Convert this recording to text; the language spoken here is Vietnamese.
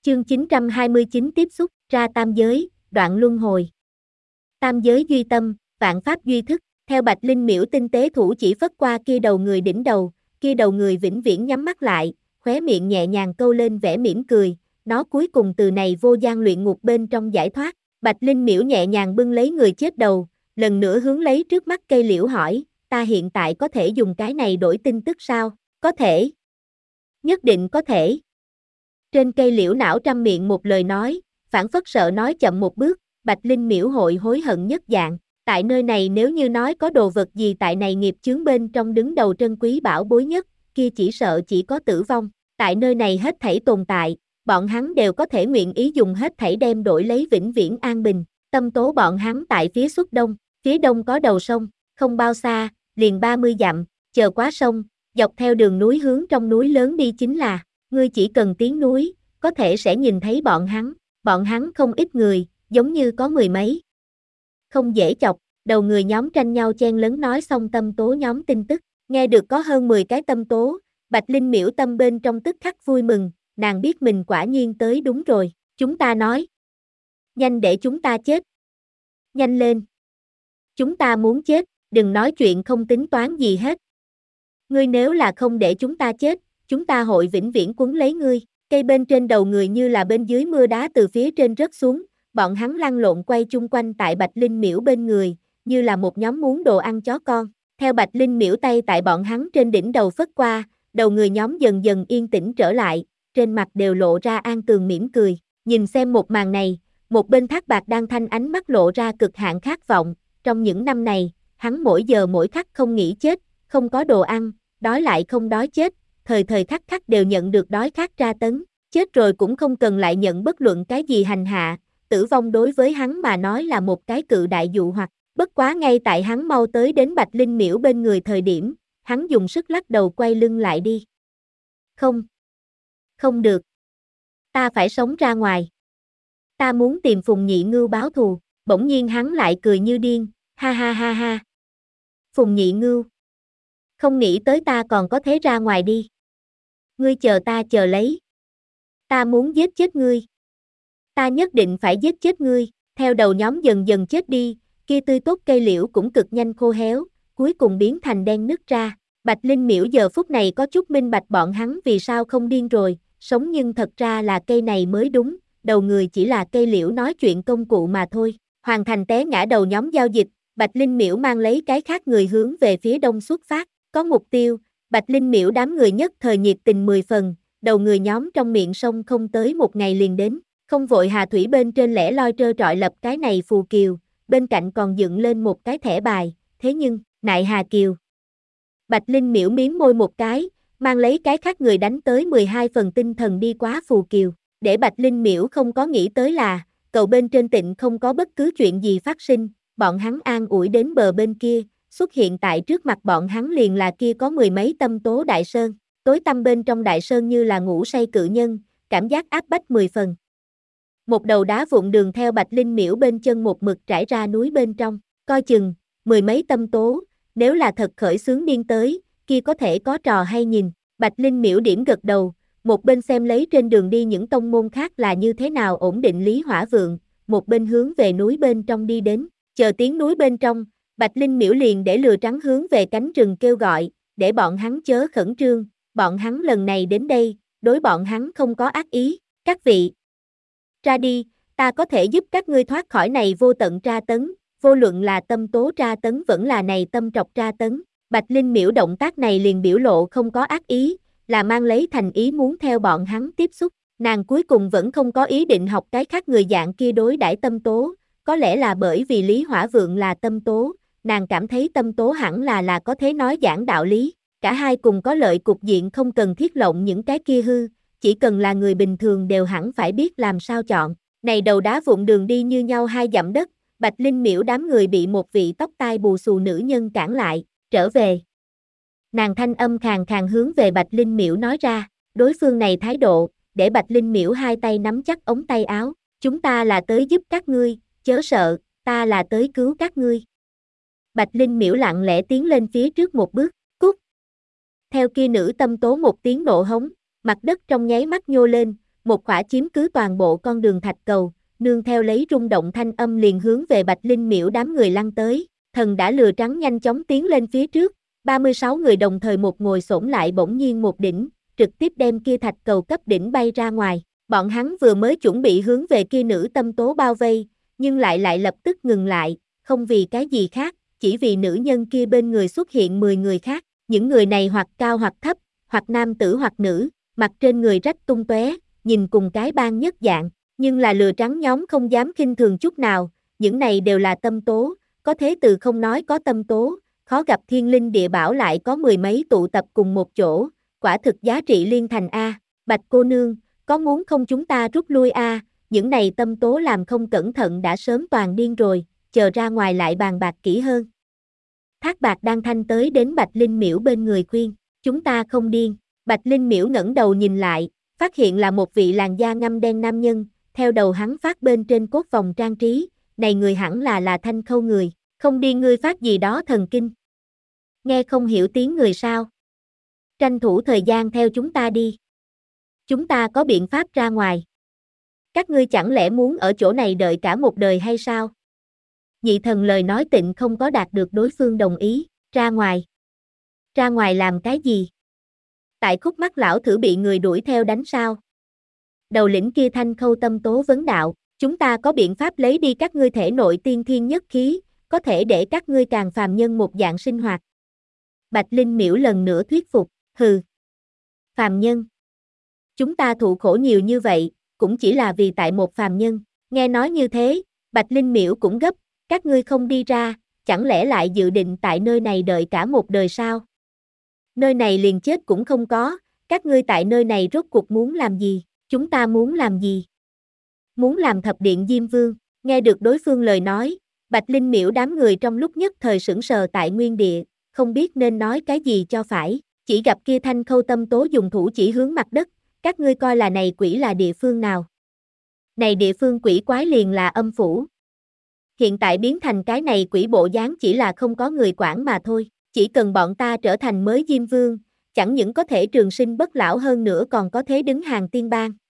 Chương 929 tiếp xúc, ra tam giới, đoạn luân hồi. Tam giới duy tâm, vạn pháp duy thức, theo Bạch Linh miễu tinh tế thủ chỉ phất qua kia đầu người đỉnh đầu, kia đầu người vĩnh viễn nhắm mắt lại, khóe miệng nhẹ nhàng câu lên vẻ mỉm cười, nó cuối cùng từ này vô gian luyện ngục bên trong giải thoát. Bạch Linh miễu nhẹ nhàng bưng lấy người chết đầu, lần nữa hướng lấy trước mắt cây liễu hỏi, ta hiện tại có thể dùng cái này đổi tin tức sao? Có thể. Nhất định có thể. Trên cây liễu não trăm miệng một lời nói, phảng phất sợ nói chậm một bước, Bạch Linh miễu hội hối hận nhất dạng. Tại nơi này nếu như nói có đồ vật gì tại này nghiệp chướng bên trong đứng đầu trân quý bảo bối nhất, kia chỉ sợ chỉ có tử vong. Tại nơi này hết thảy tồn tại, bọn hắn đều có thể nguyện ý dùng hết thảy đem đổi lấy vĩnh viễn an bình. Tâm tố bọn hắn tại phía đông có đầu sông, không bao xa, liền 30 dặm, chờ quá sông, dọc theo đường núi hướng trong núi lớn đi chính là, ngươi chỉ cần tiến núi, có thể sẽ nhìn thấy bọn hắn không ít người, giống như có mười mấy. Không dễ chọc, đầu người nhóm tranh nhau chen lấn nói xong tâm tố nhóm tin tức, nghe được có hơn 10 cái tâm tố, Bạch Linh miễu tâm bên trong tức khắc vui mừng, nàng biết mình quả nhiên tới đúng rồi, chúng ta nói. Nhanh để chúng ta chết. Nhanh lên. Chúng ta muốn chết, đừng nói chuyện không tính toán gì hết. Ngươi nếu là không để chúng ta chết, chúng ta hội vĩnh viễn quấn lấy ngươi. Cây bên trên đầu người như là bên dưới mưa đá từ phía trên rớt xuống, bọn hắn lăn lộn quay chung quanh tại Bạch Linh miễu bên người, như là một nhóm muốn đồ ăn chó con. Theo Bạch Linh miễu tay tại bọn hắn trên đỉnh đầu phất qua, đầu người nhóm dần dần yên tĩnh trở lại, trên mặt đều lộ ra an tường mỉm cười. Nhìn xem một màn này, một bên Thác Bạc Đan Thanh ánh mắt lộ ra cực hạn khát vọng, trong những năm này, hắn mỗi giờ mỗi khắc không nghĩ chết, không có đồ ăn, đói lại không đói chết, thời thời khắc khắc đều nhận được đói khát tra tấn, chết rồi cũng không cần lại nhận bất luận cái gì hành hạ, tử vong đối với hắn mà nói là một cái cự đại dụ hoặc, bất quá ngay tại hắn mau tới đến Bạch Linh miễu bên người thời điểm, hắn dùng sức lắc đầu quay lưng lại đi. Không được. Ta phải sống ra ngoài. Ta muốn tìm Phùng Nhị Ngưu báo thù, bỗng nhiên hắn lại cười như điên, ha ha ha ha. Phùng Nhị Ngưu. Không nghĩ tới ta còn có thể ra ngoài đi. Ngươi chờ ta chờ lấy. Ta muốn giết chết ngươi. Ta nhất định phải giết chết ngươi, theo đầu nhóm dần dần chết đi, kia tươi tốt cây liễu cũng cực nhanh khô héo, cuối cùng biến thành đen nứt ra. Bạch Linh miễu giờ phút này có chút minh bạch bọn hắn vì sao không điên rồi, sống nhưng thật ra là cây này mới đúng, đầu người chỉ là cây liễu nói chuyện công cụ mà thôi. Hoàn thành té ngã đầu nhóm giao dịch, Bạch Linh miễu mang lấy cái khác người hướng về phía đông xuất phát, có mục tiêu, Bạch Linh miễu đám người nhất thời nhiệt tình 10 phần, đầu người nhóm trong miệng sông không tới một ngày liền đến, không vội hà thủy bên trên lẻ loi trơ trọi lập cái này phù kiều, bên cạnh còn dựng lên một cái thẻ bài, thế nhưng, nại hà kiều. Bạch Linh miễu miếm môi một cái, mang lấy cái khác người đánh tới 12 phần tinh thần đi quá phù kiều, để Bạch Linh miễu không có nghĩ tới là, cầu bên trên tịnh không có bất cứ chuyện gì phát sinh, bọn hắn an ủi đến bờ bên kia, xuất hiện tại trước mặt bọn hắn liền là kia có mười mấy tâm tố đại sơn, tối tăm bên trong đại sơn như là ngủ say cự nhân, cảm giác áp bách 10 phần. Một đầu đá vụn đường theo Bạch Linh miễu bên chân một mực trải ra núi bên trong, coi chừng, mười mấy tâm tố, nếu là thật khởi xướng điên tới, kia có thể có trò hay nhìn, Bạch Linh miễu điểm gật đầu, một bên xem lấy trên đường đi những tông môn khác là như thế nào ổn định Lý Hỏa Vượng, một bên hướng về núi bên trong đi đến, chờ tiếng núi bên trong, Bạch Linh miễu liền để lừa trắng hướng về cánh rừng kêu gọi, để bọn hắn chớ khẩn trương, bọn hắn lần này đến đây, đối bọn hắn không có ác ý, các vị. Ra đi, ta có thể giúp các ngươi thoát khỏi này vô tận tra tấn, vô luận là tâm tố tra tấn vẫn là này tâm trọc tra tấn. Bạch Linh miễu động tác này liền biểu lộ không có ác ý, là mang lấy thành ý muốn theo bọn hắn tiếp xúc. Nàng cuối cùng vẫn không có ý định học cái khác người dạng kia đối đãi tâm tố, có lẽ là bởi vì Lý Hỏa Vượng là tâm tố, nàng cảm thấy tâm tố hẳn là có thể nói giảng đạo lý, cả hai cùng có lợi cục diện không cần thiết lộng những cái kia hư, chỉ cần là người bình thường đều hẳn phải biết làm sao chọn. Này đầu đá vụn đường đi như nhau 2 dặm đất, Bạch Linh miễu đám người bị một vị tóc tai bù xù nữ nhân cản lại, trở về. Nàng thanh âm khàn khàn hướng về Bạch Linh miễu nói ra, đối phương này thái độ, để Bạch Linh miễu hai tay nắm chắc ống tay áo, chúng ta là tới giúp các ngươi, chớ sợ, ta là tới cứu các ngươi. Bạch Linh miễu lặng lẽ tiến lên phía trước một bước, cút. Theo kia nữ tâm tố một tiếng nộ hống, mặt đất trong nháy mắt nhô lên, một khỏa chiếm cứ toàn bộ con đường thạch cầu, nương theo lấy rung động thanh âm liền hướng về Bạch Linh Miễu đám người lăn tới, thần đã lừa trắng nhanh chóng tiến lên phía trước, 36 người đồng thời một ngồi xổm lại bỗng nhiên một đỉnh, trực tiếp đem kia thạch cầu cấp đỉnh bay ra ngoài, bọn hắn vừa mới chuẩn bị hướng về kia nữ tâm tố bao vây, nhưng lại lập tức ngừng lại, không vì cái gì khác, chỉ vì nữ nhân kia bên người xuất hiện 10 người khác, những người này hoặc cao hoặc thấp, hoặc nam tử hoặc nữ, mặt trên người rách tung tóe, nhìn cùng cái bang nhất dạng, nhưng là lừa trắng nhóm không dám khinh thường chút nào, những này đều là tâm tố, có thế từ không nói có tâm tố, khó gặp thiên linh địa bảo lại có mười mấy tụ tập cùng một chỗ, quả thực giá trị liên thành a. Bạch cô nương, có muốn không chúng ta rút lui a, những này tâm tố làm không cẩn thận đã sớm toàn điên rồi, chờ ra ngoài lại bàn bạc kỹ hơn. Thác Bạc đang thanh tới đến Bạch Linh Miễu bên người khuyên, chúng ta không điên, Bạch Linh Miễu ngẩng đầu nhìn lại, phát hiện là một vị làn da ngăm đen nam nhân, theo đầu hắn phát bên trên cốt vòng trang trí, này người hẳn là Thanh Khâu người, không điên ngươi phát gì đó thần kinh. Nghe không hiểu tiếng người sao? Tranh thủ thời gian theo chúng ta đi. Chúng ta có biện pháp ra ngoài. Các ngươi chẳng lẽ muốn ở chỗ này đợi cả một đời hay sao? Nhị thần lời nói tịnh không có đạt được đối phương đồng ý, ra ngoài. Ra ngoài làm cái gì? Tại khúc mắt lão thử bị người đuổi theo đánh sao? Đầu lĩnh kia Thanh Khâu tâm tố vấn đạo, chúng ta có biện pháp lấy đi các ngươi thể nội tiên thiên nhất khí, có thể để các ngươi càng phàm nhân một dạng sinh hoạt. Bạch Linh Miễu lần nữa thuyết phục, hừ. Phàm nhân. Chúng ta thụ khổ nhiều như vậy, cũng chỉ là vì tại một phàm nhân, nghe nói như thế, Bạch Linh Miễu cũng gấp, các ngươi không đi ra, chẳng lẽ lại dự định tại nơi này đợi cả một đời sao? Nơi này liền chết cũng không có, các ngươi tại nơi này rốt cuộc muốn làm gì, chúng ta muốn làm gì? Muốn làm thập điện Diêm Vương, nghe được đối phương lời nói, Bạch Linh Miễu đám người trong lúc nhất thời sững sờ tại nguyên địa, không biết nên nói cái gì cho phải, chỉ gặp kia Thanh Khâu tâm tố dùng thủ chỉ hướng mặt đất, các ngươi coi là này quỷ là địa phương nào? Này địa phương quỷ quái liền là âm phủ. Hiện tại biến thành cái này quỷ bộ dáng chỉ là không có người quản mà thôi, chỉ cần bọn ta trở thành mới Diêm Vương, chẳng những có thể trường sinh bất lão hơn nữa còn có thế đứng hàng tiên bang.